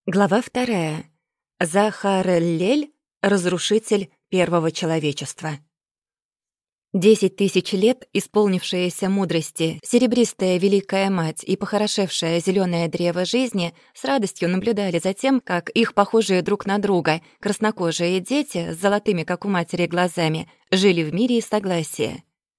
Глава 2. Захар-Лель, разрушитель первого человечества. 10 тысяч лет, исполнившаяся мудрости, серебристая Великая Мать и похорошевшее зелёное древо жизни с радостью наблюдали за тем, как их похожие друг на друга краснокожие дети с золотыми, как у матери, глазами жили в мире и согласии.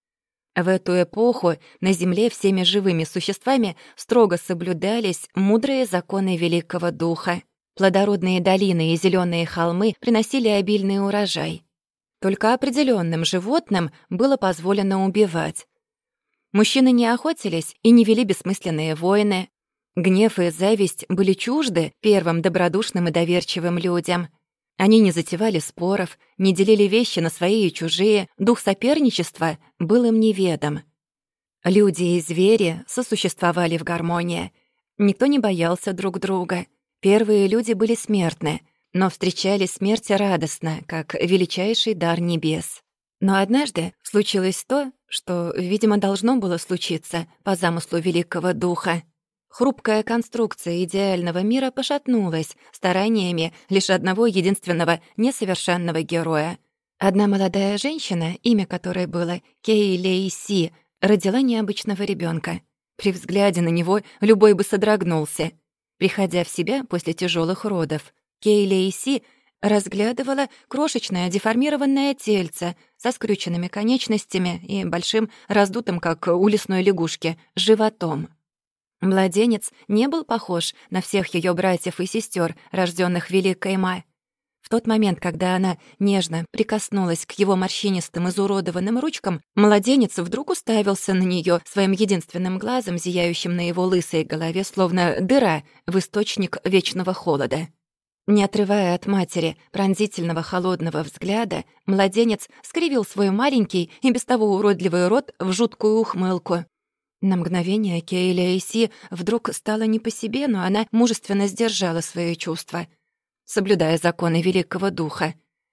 В эту эпоху на Земле всеми живыми существами строго соблюдались мудрые законы Великого Духа. Плодородные долины и зелёные холмы приносили обильный урожай. Только определённым животным было позволено убивать. Мужчины не охотились и не вели бессмысленные войны. Гнев и зависть были чужды первым добродушным и доверчивым людям. Они не затевали споров, не делили вещи на свои и чужие, дух соперничества был им неведом. Люди и звери сосуществовали в гармонии. Никто не боялся друг друга. Первые люди были смертны, но встречали смерть радостно, как величайший дар небес. Но однажды случилось то, что, видимо, должно было случиться по замыслу Великого Духа. Хрупкая конструкция идеального мира пошатнулась стараниями лишь одного единственного несовершенного героя. Одна молодая женщина, имя которой было Кей-Лей-Си, родила необычного ребенка. При взгляде на него любой бы содрогнулся. Приходя в себя после тяжелых родов, Кей-Лей-Си разглядывала крошечное деформированное тельце со скрюченными конечностями и большим, раздутым, как у лесной лягушки, животом. Младенец не был похож на всех ее братьев и сестер, рожденных Великой Ма. В тот момент, когда она нежно прикоснулась к его морщинистым изуродованным ручкам, младенец вдруг уставился на нее своим единственным глазом, зияющим на его лысой голове, словно дыра в источник вечного холода. Не отрывая от матери пронзительного холодного взгляда, младенец скривил свой маленький и без того уродливый рот в жуткую ухмылку. На мгновение Кей-Лей-Си вдруг стало не по себе, но она мужественно сдержала свои чувства, соблюдая законы Великого Духа,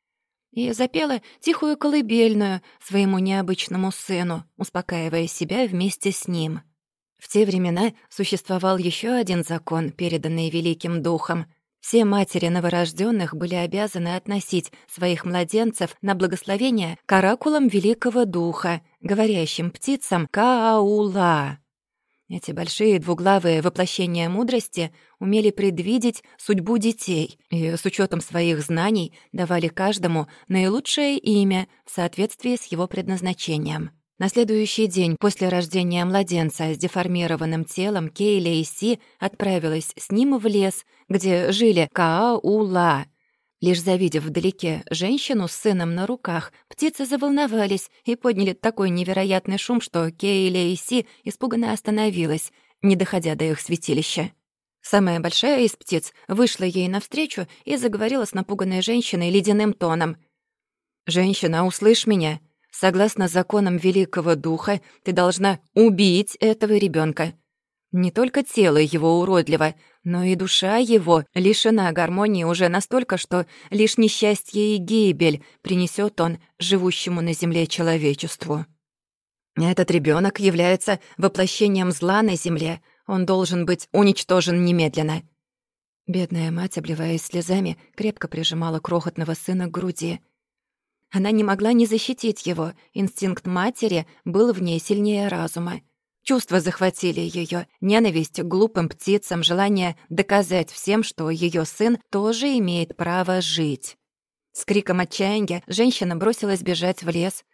и запела тихую колыбельную своему необычному сыну, успокаивая себя вместе с ним. В те времена существовал еще один закон, переданный Великим Духом. Все матери новорожденных были обязаны относить своих младенцев на благословение к оракулам Великого Духа, говорящим птицам «Каула». Эти большие двуглавые воплощения мудрости умели предвидеть судьбу детей и с учетом своих знаний давали каждому наилучшее имя в соответствии с его предназначением. На следующий день после рождения младенца с деформированным телом Кей-Лей-Си отправилась с ним в лес, где жили Каула. Лишь завидев вдалеке женщину с сыном на руках, птицы заволновались и подняли такой невероятный шум, что Кей-Лей-Си испуганно остановилась, не доходя до их святилища. Самая большая из птиц вышла ей навстречу и заговорила с напуганной женщиной ледяным тоном. «Женщина, услышь меня. Согласно законам Великого Духа, ты должна убить этого ребенка. Не только тело его уродливо, но и душа его лишена гармонии уже настолько, что лишь несчастье и гибель принесет он живущему на земле человечеству. Этот ребенок является воплощением зла на земле. Он должен быть уничтожен немедленно». Бедная мать, обливаясь слезами, крепко прижимала крохотного сына к груди. Она не могла не защитить его. Инстинкт матери был в ней сильнее разума. Чувства захватили ее: ненависть к глупым птицам, желание доказать всем, что ее сын тоже имеет право жить. С криком отчаяния женщина бросилась бежать в лес.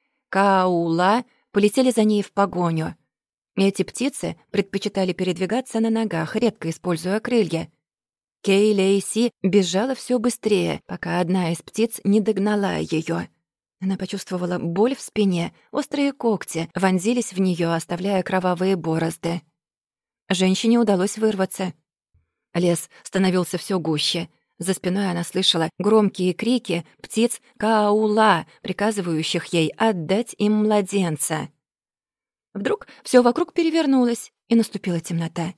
Каула полетели за ней в погоню. Эти птицы предпочитали передвигаться на ногах, редко используя крылья. Кей-Лей-Си бежала все быстрее, пока одна из птиц не догнала ее. Она почувствовала боль в спине, острые когти вонзились в нее, оставляя кровавые борозды. Женщине удалось вырваться. Лес становился все гуще. За спиной она слышала громкие крики птиц Каула, приказывающих ей отдать им младенца. Вдруг все вокруг перевернулось, и наступила темнота.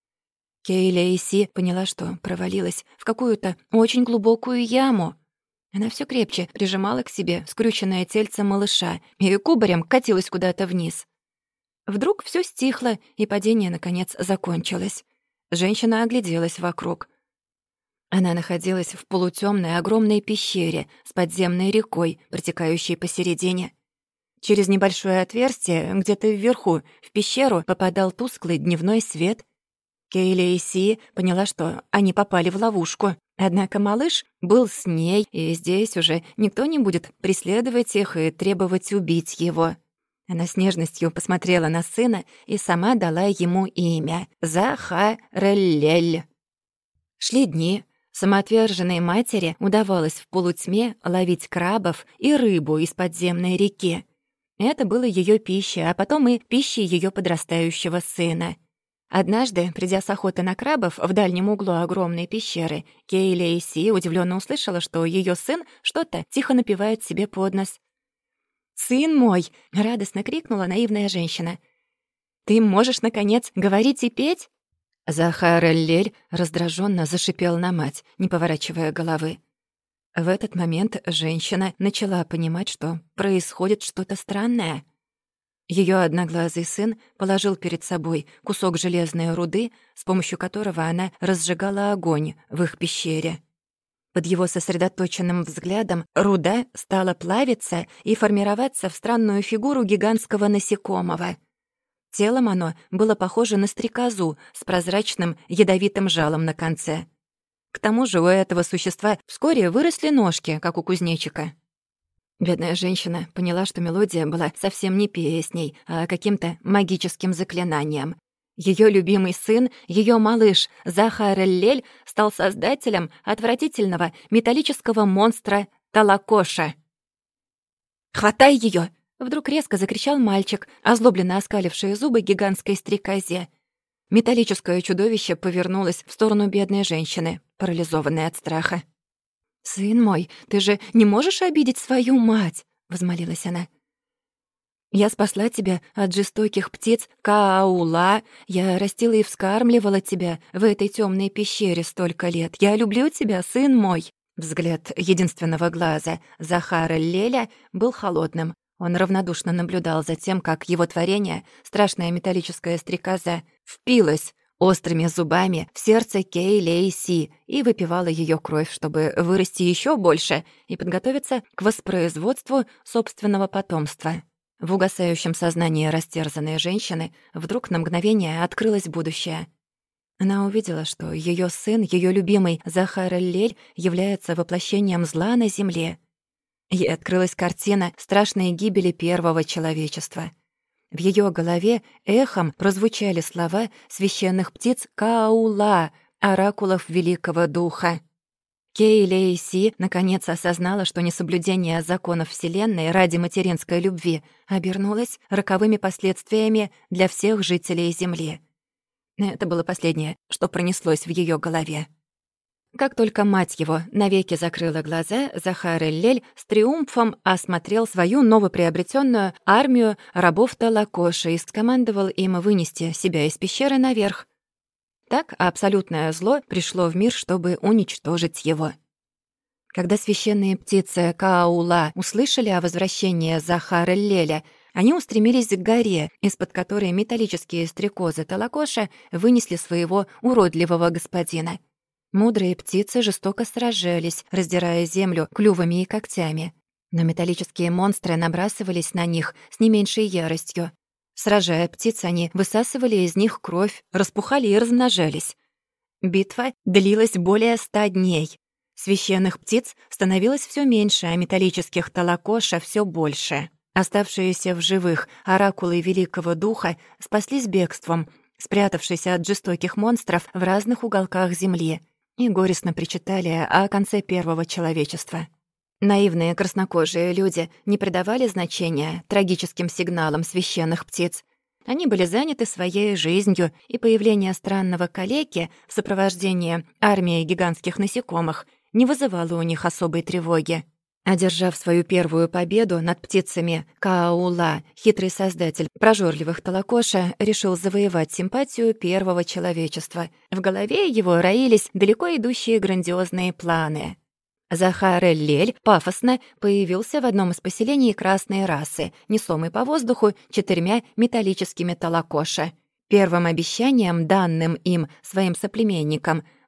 Кей-Лей-Си поняла, что провалилась в какую-то очень глубокую яму. Она все крепче прижимала к себе скрюченное тельце малыша и кубарем катилась куда-то вниз. Вдруг все стихло, и падение, наконец, закончилось. Женщина огляделась вокруг. Она находилась в полутемной огромной пещере с подземной рекой, протекающей посередине. Через небольшое отверстие, где-то вверху, в пещеру попадал тусклый дневной свет. Кейли и Си поняла, что они попали в ловушку. Однако малыш был с ней, и здесь уже никто не будет преследовать их и требовать убить его. Она с нежностью посмотрела на сына и сама дала ему имя — Захареллель. Шли дни. Самоотверженной матери удавалось в полутьме ловить крабов и рыбу из подземной реки. Это было ее пища, а потом и пищей ее подрастающего сына. Однажды, придя с охоты на крабов в дальнем углу огромной пещеры, Кейли Си удивленно услышала, что ее сын что-то тихо напевает себе под нос. «Сын мой!» — радостно крикнула наивная женщина. «Ты можешь, наконец, говорить и петь?» Захареллель раздраженно зашипел на мать, не поворачивая головы. В этот момент женщина начала понимать, что происходит что-то странное. Ее одноглазый сын положил перед собой кусок железной руды, с помощью которого она разжигала огонь в их пещере. Под его сосредоточенным взглядом руда стала плавиться и формироваться в странную фигуру гигантского насекомого. Телом оно было похоже на стрекозу с прозрачным ядовитым жалом на конце. К тому же у этого существа вскоре выросли ножки, как у кузнечика. Бедная женщина поняла, что мелодия была совсем не песней, а каким-то магическим заклинанием. Ее любимый сын, ее малыш Захареллель, стал создателем отвратительного металлического монстра Талакоша. «Хватай ее! Вдруг резко закричал мальчик, озлобленно оскаливший зубы гигантской стрекозе. Металлическое чудовище повернулось в сторону бедной женщины, парализованной от страха. «Сын мой, ты же не можешь обидеть свою мать!» — возмолилась она. «Я спасла тебя от жестоких птиц Кааула. Я растила и вскармливала тебя в этой темной пещере столько лет. Я люблю тебя, сын мой!» Взгляд единственного глаза Захареллеля был холодным. Он равнодушно наблюдал за тем, как его творение, страшная металлическая стрекоза, впилась острыми зубами в сердце Кейли Си и выпивала ее кровь, чтобы вырасти еще больше и подготовиться к воспроизводству собственного потомства. В угасающем сознании растерзанной женщины вдруг на мгновение открылось будущее. Она увидела, что ее сын, ее любимый Захареллель, является воплощением зла на земле. Ей открылась картина страшной гибели первого человечества. В ее голове эхом прозвучали слова священных птиц Каула, оракулов Великого Духа. Кейли Си наконец осознала, что несоблюдение законов Вселенной ради материнской любви обернулось роковыми последствиями для всех жителей Земли. Это было последнее, что пронеслось в ее голове. Как только мать его навеки закрыла глаза, Захареллель с триумфом осмотрел свою новоприобретенную армию рабов Талакоши и скомандовал им вынести себя из пещеры наверх. Так абсолютное зло пришло в мир, чтобы уничтожить его. Когда священные птицы Каула услышали о возвращении Захареллеля, они устремились к горе, из-под которой металлические стрекозы Талакоша вынесли своего уродливого господина. Мудрые птицы жестоко сражались, раздирая землю клювами и когтями. Но металлические монстры набрасывались на них с не меньшей яростью. Сражая птиц, они высасывали из них кровь, распухали и размножались. Битва длилась более 100 дней. Священных птиц становилось все меньше, а металлических Талакоша все больше. Оставшиеся в живых оракулы Великого Духа спаслись бегством, спрятавшись от жестоких монстров в разных уголках земли, и горестно причитали о конце первого человечества. Наивные краснокожие люди не придавали значения трагическим сигналам священных птиц. Они были заняты своей жизнью, и появление странного калеки в сопровождении армии гигантских насекомых не вызывало у них особой тревоги. Одержав свою первую победу над птицами Каула, хитрый создатель прожорливых Талакоша решил завоевать симпатию первого человечества. В голове его роились далеко идущие грандиозные планы. Захареллель пафосно появился в одном из поселений красной расы, несомый по воздуху 4 металлическими Талакоша. Первым обещанием, данным им своим соплеменникам,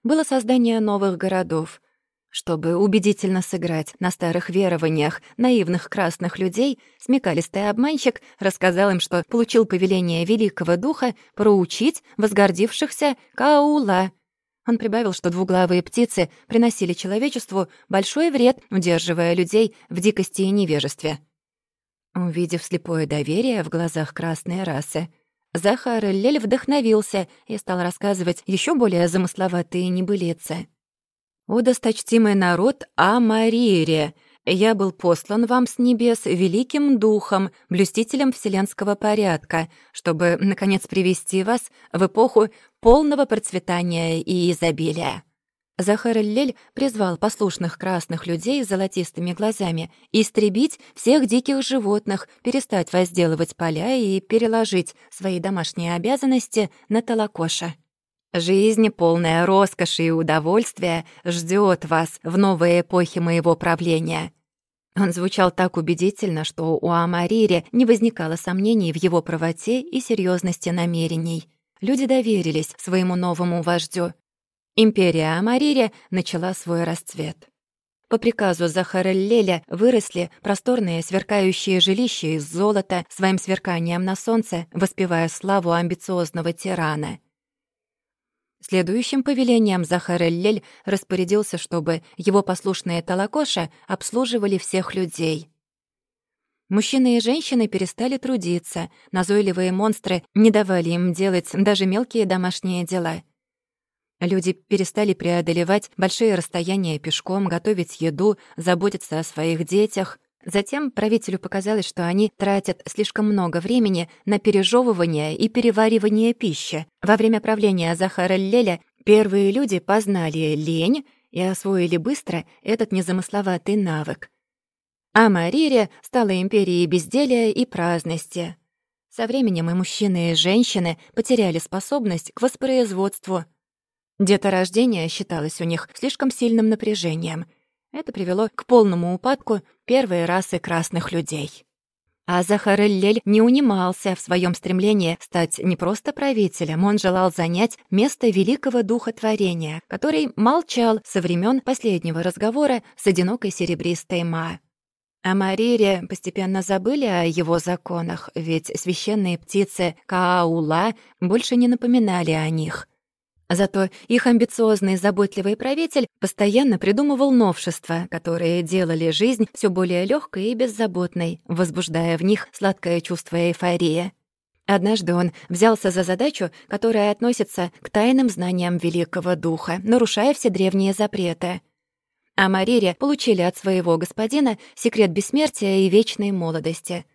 было создание новых городов. Чтобы убедительно сыграть на старых верованиях наивных красных людей, смекалистый обманщик рассказал им, что получил повеление Великого Духа проучить возгордившихся Каула. Он прибавил, что двуглавые птицы приносили человечеству большой вред, удерживая людей в дикости и невежестве. Увидев слепое доверие в глазах красной расы, Захар Эль-Лель вдохновился и стал рассказывать еще более замысловатые небылицы. «О, досточтимый народ Амарире! Я был послан вам с небес великим духом, блюстителем вселенского порядка, чтобы, наконец, привести вас в эпоху полного процветания и изобилия». Захар Эль-Лель призвал послушных красных людей с золотистыми глазами истребить всех диких животных, перестать возделывать поля и переложить свои домашние обязанности на Талакоша. «Жизнь, полная роскоши и удовольствия, ждет вас в новой эпохе моего правления». Он звучал так убедительно, что у Амарире не возникало сомнений в его правоте и серьезности намерений. Люди доверились своему новому вождю. Империя Амарире начала свой расцвет. По приказу Захар Эль-Леля выросли просторные сверкающие жилища из золота, своим сверканием на солнце воспевая славу амбициозного тирана. Следующим повелением Захар Эль-Лель распорядился, чтобы его послушные Талакоша обслуживали всех людей. Мужчины и женщины перестали трудиться, назойливые монстры не давали им делать даже мелкие домашние дела. Люди перестали преодолевать большие расстояния пешком, готовить еду, заботиться о своих детях. Затем правителю показалось, что они тратят слишком много времени на пережевывание и переваривание пищи. Во время правления Захара Эль-Леля первые люди познали лень и освоили быстро этот незамысловатый навык. Амарире стала империей безделия и праздности. Со временем и мужчины, и женщины потеряли способность к воспроизводству. Деторождение считалось у них слишком сильным напряжением. Это привело к полному упадку первой расы красных людей. А Захар Эль-Лель не унимался в своем стремлении стать не просто правителем, он желал занять место великого духа творения, который молчал со времен последнего разговора с одинокой серебристой Ма. Амарире постепенно забыли о его законах, ведь священные птицы Кааула больше не напоминали о них. Зато их амбициозный, заботливый правитель постоянно придумывал новшества, которые делали жизнь все более легкой и беззаботной, возбуждая в них сладкое чувство эйфории. Однажды он взялся за задачу, которая относится к тайным знаниям Великого Духа, нарушая все древние запреты. Амарире получили от своего господина секрет бессмертия и вечной молодости.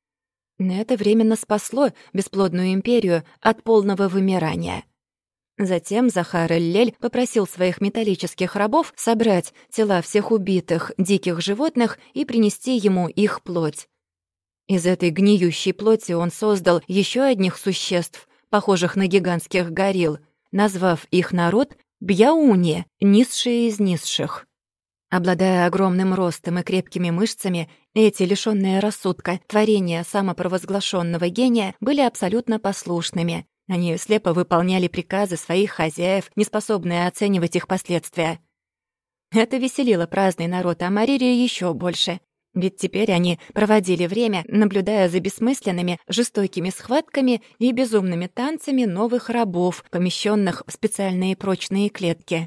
Это временно спасло бесплодную империю от полного вымирания. Затем Захар Эль-Лель попросил своих металлических рабов собрать тела всех убитых диких животных и принести ему их плоть. Из этой гниющей плоти он создал еще одних существ, похожих на гигантских горилл, назвав их народ Бьяуни, низшие из низших. Обладая огромным ростом и крепкими мышцами, эти, лишённые рассудка, творения самопровозглашенного гения, были абсолютно послушными. Они слепо выполняли приказы своих хозяев, неспособные оценивать их последствия. Это веселило праздный народ Амарири еще больше, ведь теперь они проводили время, наблюдая за бессмысленными, жестокими схватками и безумными танцами новых рабов, помещенных в специальные прочные клетки.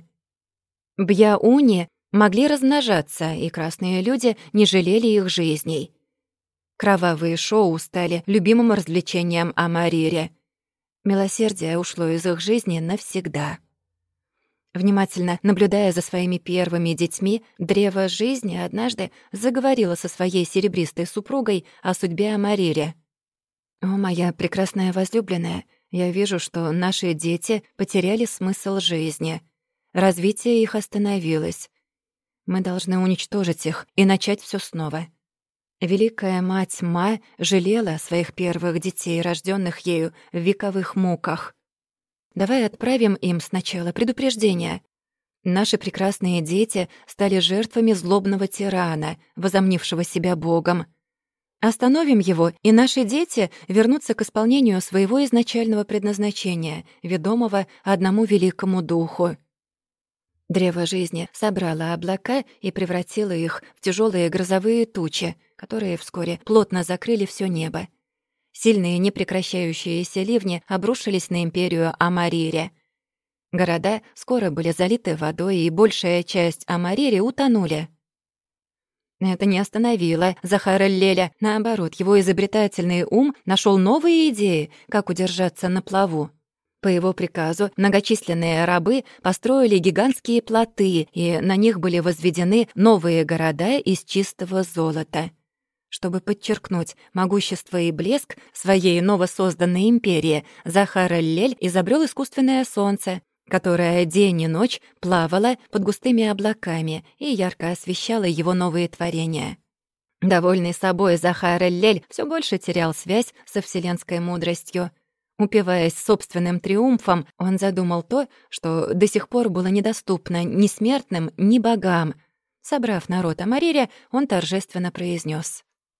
Бьяуни могли размножаться, и красные люди не жалели их жизней. Кровавые шоу стали любимым развлечением Амарири. Милосердие ушло из их жизни навсегда. Внимательно наблюдая за своими первыми детьми, древо жизни однажды заговорило со своей серебристой супругой о судьбе Амарири. «О, моя прекрасная возлюбленная, я вижу, что наши дети потеряли смысл жизни. Развитие их остановилось. Мы должны уничтожить их и начать все снова». Великая мать Ма жалела своих первых детей, рожденных ею в вековых муках. Давай отправим им сначала предупреждение. Наши прекрасные дети стали жертвами злобного тирана, возомнившего себя богом. Остановим его, и наши дети вернутся к исполнению своего изначального предназначения, ведомого одному великому духу. Древо жизни собрало облака и превратило их в тяжелые грозовые тучи, которые вскоре плотно закрыли все небо. Сильные непрекращающиеся ливни обрушились на империю Амарире. Города скоро были залиты водой, и большая часть Амарири утонули. Это не остановило Захара Леля. Наоборот, его изобретательный ум нашел новые идеи, как удержаться на плаву. По его приказу многочисленные рабы построили гигантские плоты, и на них были возведены новые города из чистого золота. Чтобы подчеркнуть могущество и блеск своей новосозданной империи, Захар Лель изобрел искусственное солнце, которое день и ночь плавало под густыми облаками и ярко освещало его новые творения. Довольный собой Захар Лель все больше терял связь со вселенской мудростью. Упиваясь собственным триумфом, он задумал то, что до сих пор было недоступно ни смертным, ни богам. Собрав народ Амарире, он торжественно произнес: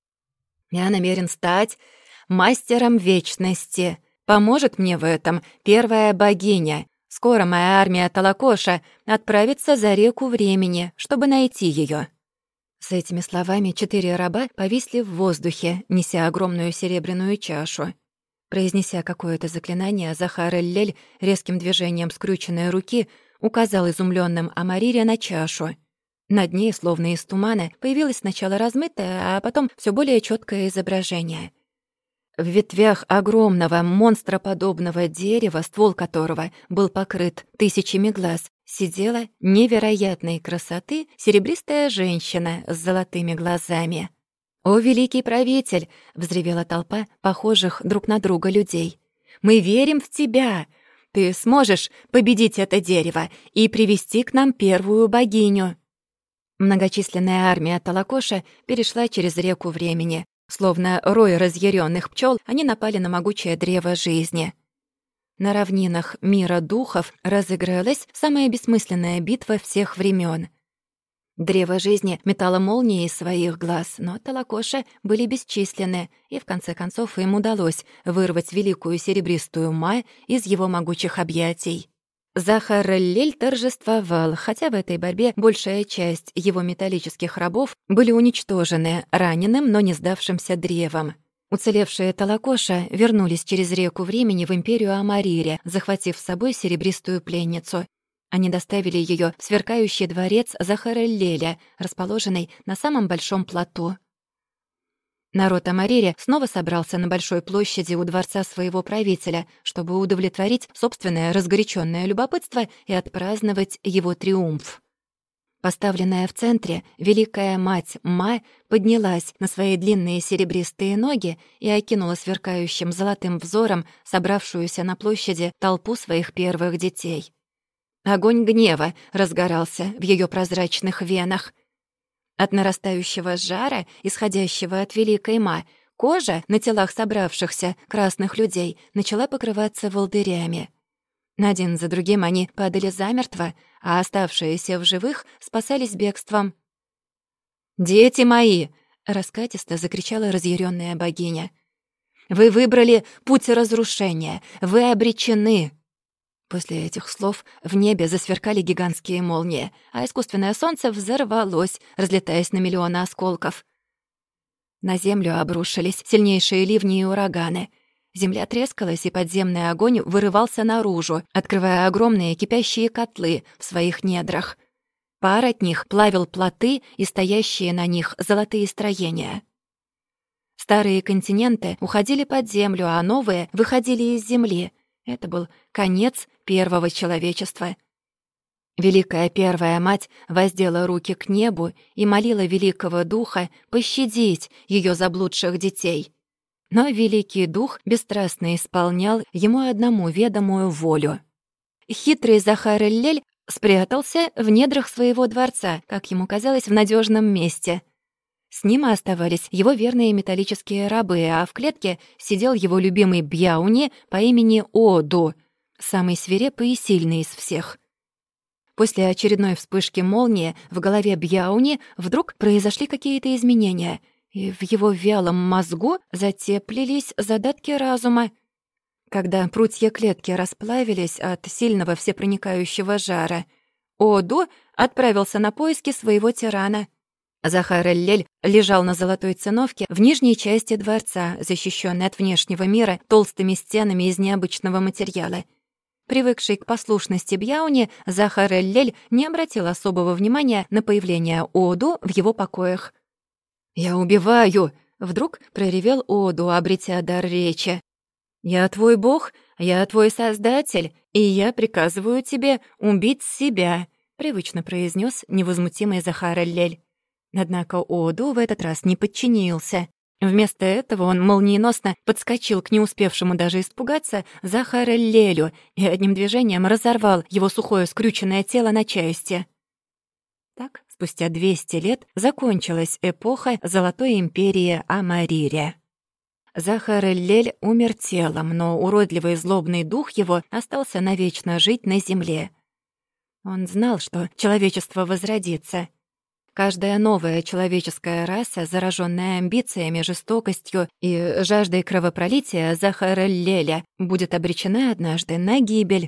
«Я намерен стать мастером вечности. Поможет мне в этом первая богиня. Скоро моя армия Талакоша отправится за реку времени, чтобы найти ее». С этими словами 4 раба повисли в воздухе, неся огромную серебряную чашу. Произнеся какое-то заклинание, Захар Эль-Лель резким движением скрюченной руки указал изумленным Амарире на чашу. Над ней, словно из тумана, появилось сначала размытое, а потом все более четкое изображение. В ветвях огромного монстроподобного дерева, ствол которого был покрыт тысячами глаз, сидела невероятной красоты серебристая женщина с золотыми глазами. «О, великий правитель!» — взревела толпа похожих друг на друга людей. «Мы верим в тебя! Ты сможешь победить это дерево и привести к нам первую богиню!» Многочисленная армия Талакоша перешла через реку времени. Словно рой разъяренных пчел, они напали на могучее древо жизни. На равнинах мира духов разыгралась самая бессмысленная битва всех времен. Древо жизни метало молнии из своих глаз, но Талакоши были бесчисленны, и в конце концов им удалось вырвать великую серебристую Ма из его могучих объятий. Захар Лель торжествовал, хотя в этой борьбе большая часть его металлических рабов были уничтожены раненым, но не сдавшимся древом. Уцелевшие Талакоша вернулись через реку времени в империю Амарире, захватив с собой серебристую пленницу. Они доставили ее в сверкающий дворец Захара Леля, расположенный на самом большом плоту. Народ Амарире снова собрался на большой площади у дворца своего правителя, чтобы удовлетворить собственное разгоряченное любопытство и отпраздновать его триумф. Поставленная в центре, Великая Мать Ма поднялась на свои длинные серебристые ноги и окинула сверкающим золотым взором собравшуюся на площади толпу своих первых детей. Огонь гнева разгорался в ее прозрачных венах. От нарастающего жара, исходящего от Великой Ма, кожа на телах собравшихся красных людей начала покрываться волдырями. Один за другим они падали замертво, а оставшиеся в живых спасались бегством. «Дети мои!» — раскатисто закричала разъярённая богиня. «Вы выбрали путь разрушения, вы обречены!» После этих слов в небе засверкали гигантские молнии, а искусственное солнце взорвалось, разлетаясь на миллионы осколков. На землю обрушились сильнейшие ливни и ураганы. Земля трескалась, и подземный огонь вырывался наружу, открывая огромные кипящие котлы в своих недрах. Пар от них плавил плоты и стоящие на них золотые строения. Старые континенты уходили под землю, а новые выходили из земли. Это был конец первого человечества. Великая Первая Мать воздела руки к небу и молила Великого Духа пощадить ее заблудших детей. Но Великий Дух бесстрастно исполнял ему одному ведомую волю. Хитрый Захар Эль-Лель спрятался в недрах своего дворца, как ему казалось, в надежном месте. С ним оставались его верные металлические рабы, а в клетке сидел его любимый Бьяуни по имени Оду, самый свирепый и сильный из всех. После очередной вспышки молнии в голове Бьяуни вдруг произошли какие-то изменения, и в его вялом мозгу затеплились задатки разума. Когда прутья клетки расплавились от сильного всепроникающего жара, Оду отправился на поиски своего тирана. Захар Эль-Лель лежал на золотой циновке в нижней части дворца, защищенный от внешнего мира толстыми стенами из необычного материала. Привыкший к послушности Бьяуни, Захар Эль-Лель не обратил особого внимания на появление Оду в его покоях. «Я убиваю!» — вдруг проревел Оду, обретя дар речи. «Я твой бог, я твой создатель, и я приказываю тебе убить себя», — привычно произнес невозмутимый Захар Эль-Лель. Однако Оду в этот раз не подчинился. Вместо этого он молниеносно подскочил к не успевшему даже испугаться Захар Эль-Лелю и одним движением разорвал его сухое скрюченное тело на части. Так, спустя 200 лет закончилась эпоха Золотой империи Амарире. Захар Эль-Лель умер телом, но уродливый злобный дух его остался навечно жить на земле. Он знал, что человечество возродится. Каждая новая человеческая раса, зараженная амбициями, жестокостью и жаждой кровопролития Захара Эль-Леля, будет обречена однажды на гибель.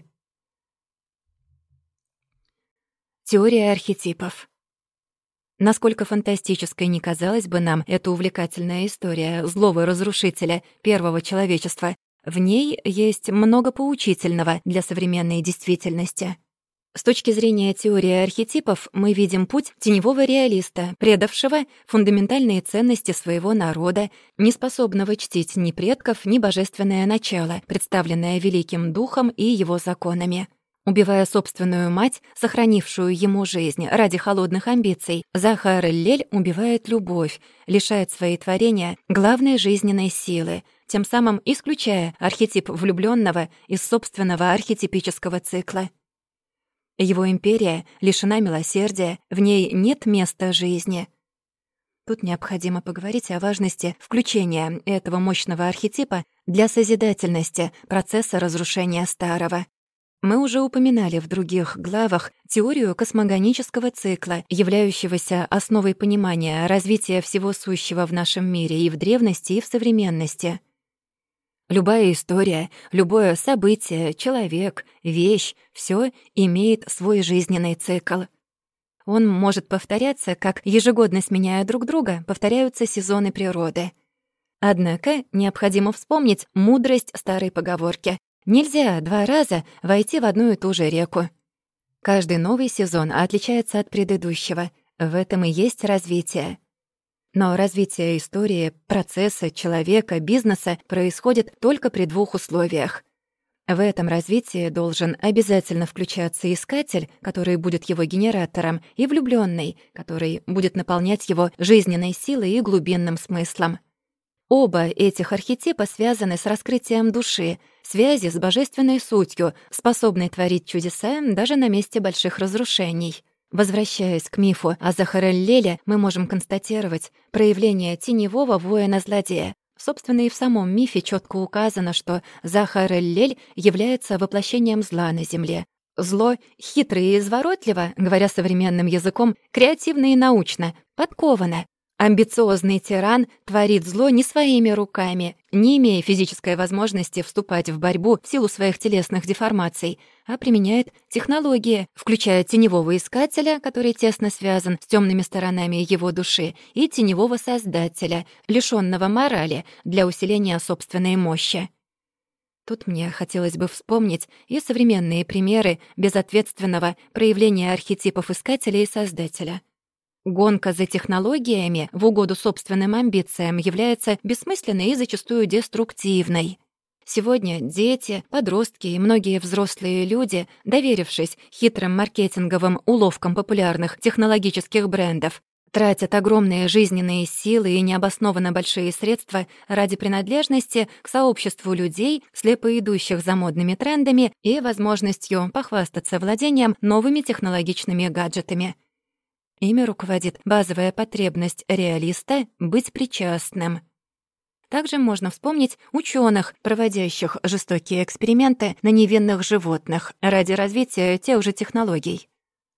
Теория архетипов. Насколько фантастической ни казалась бы нам эта увлекательная история злого разрушителя первого человечества, в ней есть много поучительного для современной действительности. С точки зрения теории архетипов мы видим путь теневого реалиста, предавшего фундаментальные ценности своего народа, неспособного чтить ни предков, ни божественное начало, представленное Великим Духом и его законами. Убивая собственную мать, сохранившую ему жизнь ради холодных амбиций, Захар Эль-Лель убивает любовь, лишает свои творения главной жизненной силы, тем самым исключая архетип влюблённого из собственного архетипического цикла. Его империя лишена милосердия, в ней нет места жизни. Тут необходимо поговорить о важности включения этого мощного архетипа для созидательности процесса разрушения старого. Мы уже упоминали в других главах теорию космогонического цикла, являющегося основой понимания развития всего сущего в нашем мире и в древности, и в современности. Любая история, любое событие, человек, вещь — всё имеет свой жизненный цикл. Он может повторяться, как, ежегодно сменяя друг друга, повторяются сезоны природы. Однако необходимо вспомнить мудрость старой поговорки: нельзя 2 раза войти в одну и ту же реку. Каждый новый сезон отличается от предыдущего. В этом и есть развитие. Но развитие истории, процесса, человека, бизнеса происходит только при 2 условиях. В этом развитии должен обязательно включаться искатель, который будет его генератором, и влюблённый, который будет наполнять его жизненной силой и глубинным смыслом. Оба этих архетипа связаны с раскрытием души, связи с божественной сутью, способной творить чудеса даже на месте больших разрушений. Возвращаясь к мифу о Захар Эль-Леле, мы можем констатировать проявление теневого воина-злодея. Собственно, и в самом мифе чётко указано, что Захар Эль-Лель является воплощением зла на земле. Зло хитро и изворотливо, говоря современным языком, креативно и научно, подковано. Амбициозный тиран творит зло не своими руками, не имея физической возможности вступать в борьбу в силу своих телесных деформаций, а применяет технологии, включая теневого искателя, который тесно связан с тёмными сторонами его души, и теневого создателя, лишённого морали для усиления собственной мощи. Тут мне хотелось бы вспомнить и современные примеры безответственного проявления архетипов искателя и создателя. Гонка за технологиями в угоду собственным амбициям является бессмысленной и зачастую деструктивной. Сегодня дети, подростки и многие взрослые люди, доверившись хитрым маркетинговым уловкам популярных технологических брендов, тратят огромные жизненные силы и необоснованно большие средства ради принадлежности к сообществу людей, слепо идущих за модными трендами и возможностью похвастаться владением новыми технологичными гаджетами. Ими руководит базовая потребность реалиста быть причастным. Также можно вспомнить учёных, проводящих жестокие эксперименты на невинных животных ради развития тех же технологий.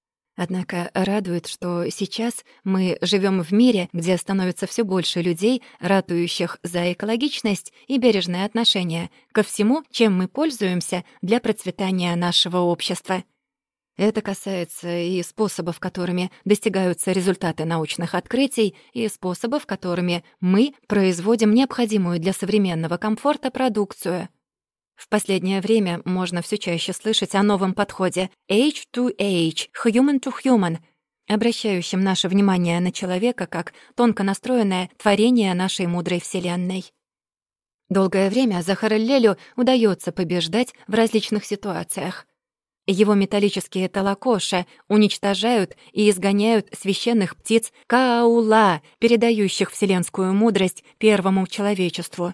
Однако радует, что сейчас мы живём в мире, где становится всё больше людей, ратующих за экологичность и бережное отношение ко всему, чем мы пользуемся для процветания нашего общества. Это касается и способов, которыми достигаются результаты научных открытий, и способов, которыми мы производим необходимую для современного комфорта продукцию. В последнее время можно все чаще слышать о новом подходе Age to Age, Human to Human, обращающем наше внимание на человека как тонко настроенное творение нашей мудрой Вселенной. Долгое время Захару Лелю удается побеждать в различных ситуациях. Его металлические талакоши уничтожают и изгоняют священных птиц Кааула, передающих вселенскую мудрость первому человечеству.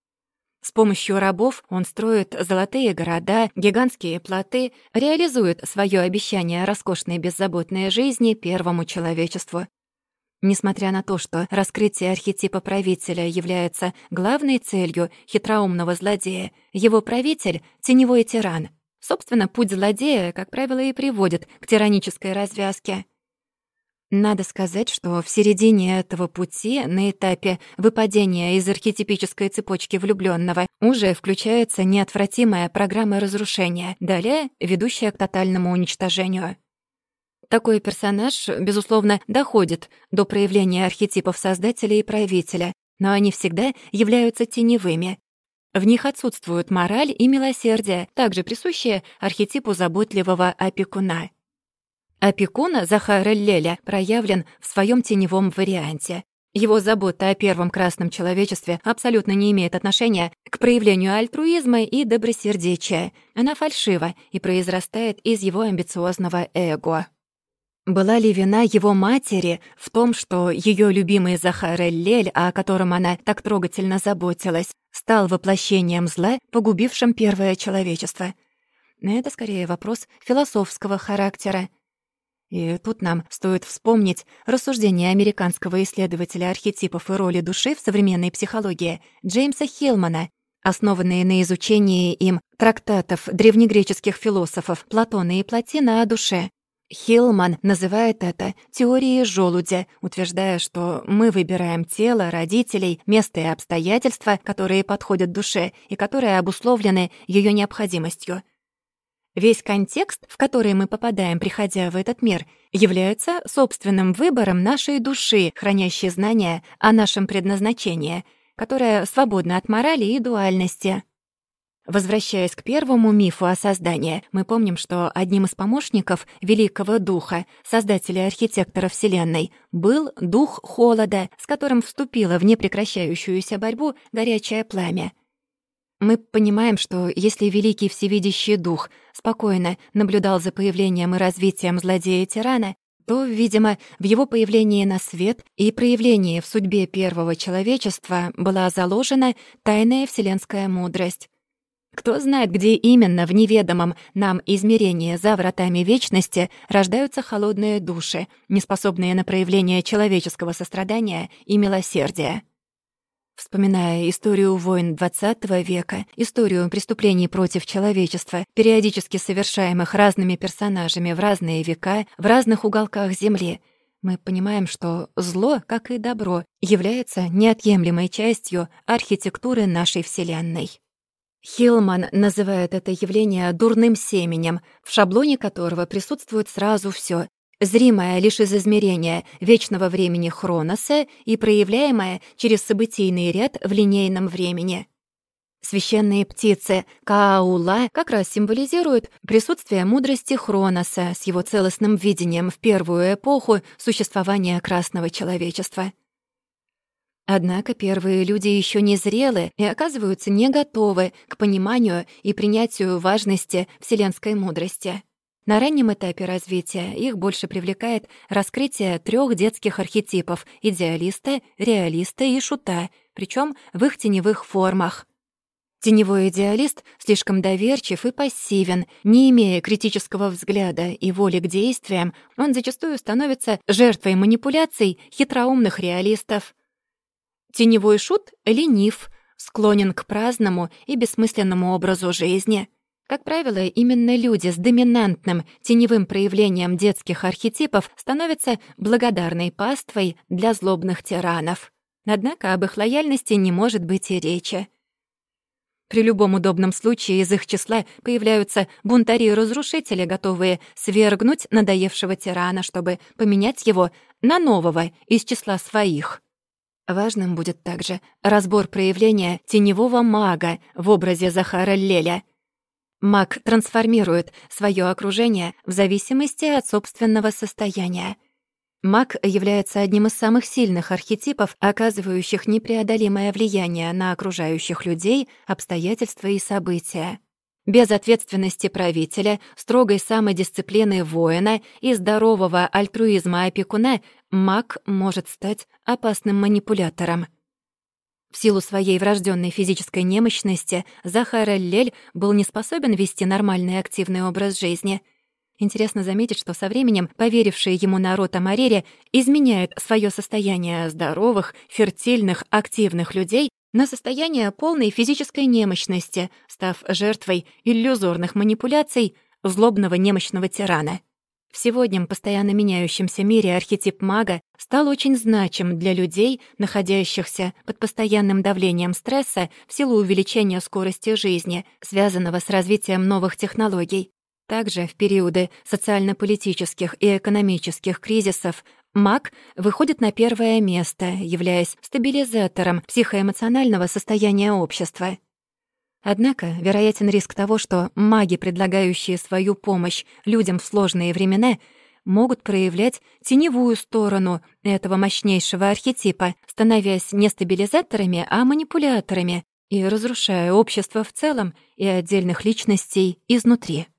С помощью рабов он строит золотые города, гигантские плоты, реализует свое обещание роскошной беззаботной жизни первому человечеству. Несмотря на то, что раскрытие архетипа правителя является главной целью хитроумного злодея, его правитель — теневой тиран. Собственно, путь злодея, как правило, и приводит к тиранической развязке. Надо сказать, что в середине этого пути, на этапе выпадения из архетипической цепочки влюблённого, уже включается неотвратимая программа разрушения, далее ведущая к тотальному уничтожению. Такой персонаж, безусловно, доходит до проявления архетипов создателя и правителя, но они всегда являются теневыми. В них отсутствуют мораль и милосердие, также присущие архетипу заботливого опекуна. Опекун Захара Леля проявлен в своем теневом варианте. Его забота о первом красном человечестве абсолютно не имеет отношения к проявлению альтруизма и добросердечия. Она фальшива и произрастает из его амбициозного эго. Была ли вина его матери в том, что ее любимый Захар Лель, о котором она так трогательно заботилась, стал воплощением зла, погубившим первое человечество? Это скорее вопрос философского характера. И тут нам стоит вспомнить рассуждения американского исследователя архетипов и роли души в современной психологии Джеймса Хиллмана, основанные на изучении им трактатов древнегреческих философов Платона и Плотина о душе. Хиллман называет это теорией желудя, утверждая, что мы выбираем тело, родителей, место и обстоятельства, которые подходят душе и которые обусловлены ее необходимостью. Весь контекст, в который мы попадаем, приходя в этот мир, является собственным выбором нашей души, хранящей знания о нашем предназначении, которое свободно от морали и дуальности. Возвращаясь к первому мифу о создании, мы помним, что одним из помощников Великого Духа, создателя и архитектора Вселенной, был Дух Холода, с которым вступило в непрекращающуюся борьбу горячее пламя. Мы понимаем, что если Великий Всевидящий Дух спокойно наблюдал за появлением и развитием злодея-тирана, то, видимо, в его появлении на свет и проявлении в судьбе первого человечества была заложена тайная вселенская мудрость. Кто знает, где именно в неведомом нам измерении за вратами вечности рождаются холодные души, неспособные на проявление человеческого сострадания и милосердия. Вспоминая историю войн XX века, историю преступлений против человечества, периодически совершаемых разными персонажами в разные века, в разных уголках Земли, мы понимаем, что зло, как и добро, является неотъемлемой частью архитектуры нашей Вселенной. Хиллман называет это явление дурным семенем, в шаблоне которого присутствует сразу всё: зримое лишь из измерения вечного времени Хроноса и проявляемое через событийный ряд в линейном времени. Священные птицы Кааула как раз символизируют присутствие мудрости Хроноса с его целостным видением в первую эпоху существования красного человечества. Однако первые люди еще не зрелы и оказываются не готовы к пониманию и принятию важности вселенской мудрости. На раннем этапе развития их больше привлекает раскрытие 3 детских архетипов — идеалиста, реалиста и шута, причем в их теневых формах. Теневой идеалист слишком доверчив и пассивен, не имея критического взгляда и воли к действиям, он зачастую становится жертвой манипуляций хитроумных реалистов. Теневой шут ленив, склонен к праздному и бессмысленному образу жизни. Как правило, именно люди с доминантным теневым проявлением детских архетипов становятся благодарной паствой для злобных тиранов. Однако об их лояльности не может быть и речи. При любом удобном случае из их числа появляются бунтари-разрушители, готовые свергнуть надоевшего тирана, чтобы поменять его на нового из числа своих. Важным будет также разбор проявления теневого мага в образе Захара Леля. Маг трансформирует свое окружение в зависимости от собственного состояния. Маг является одним из самых сильных архетипов, оказывающих непреодолимое влияние на окружающих людей, обстоятельства и события. Без ответственности правителя, строгой самодисциплины воина и здорового альтруизма опекуна маг может стать опасным манипулятором. В силу своей врожденной физической немощности Захар Эль-Лель был не способен вести нормальный активный образ жизни. Интересно заметить, что со временем поверивший ему народ Амарере изменяет свое состояние здоровых, фертильных, активных людей на состояние полной физической немощности, став жертвой иллюзорных манипуляций злобного немощного тирана. В сегодняшнем постоянно меняющемся мире архетип мага стал очень значим для людей, находящихся под постоянным давлением стресса в силу увеличения скорости жизни, связанного с развитием новых технологий. Также в периоды социально-политических и экономических кризисов маг выходит на первое место, являясь стабилизатором психоэмоционального состояния общества. Однако вероятен риск того, что маги, предлагающие свою помощь людям в сложные времена, могут проявлять теневую сторону этого мощнейшего архетипа, становясь не стабилизаторами, а манипуляторами и разрушая общество в целом и отдельных личностей изнутри.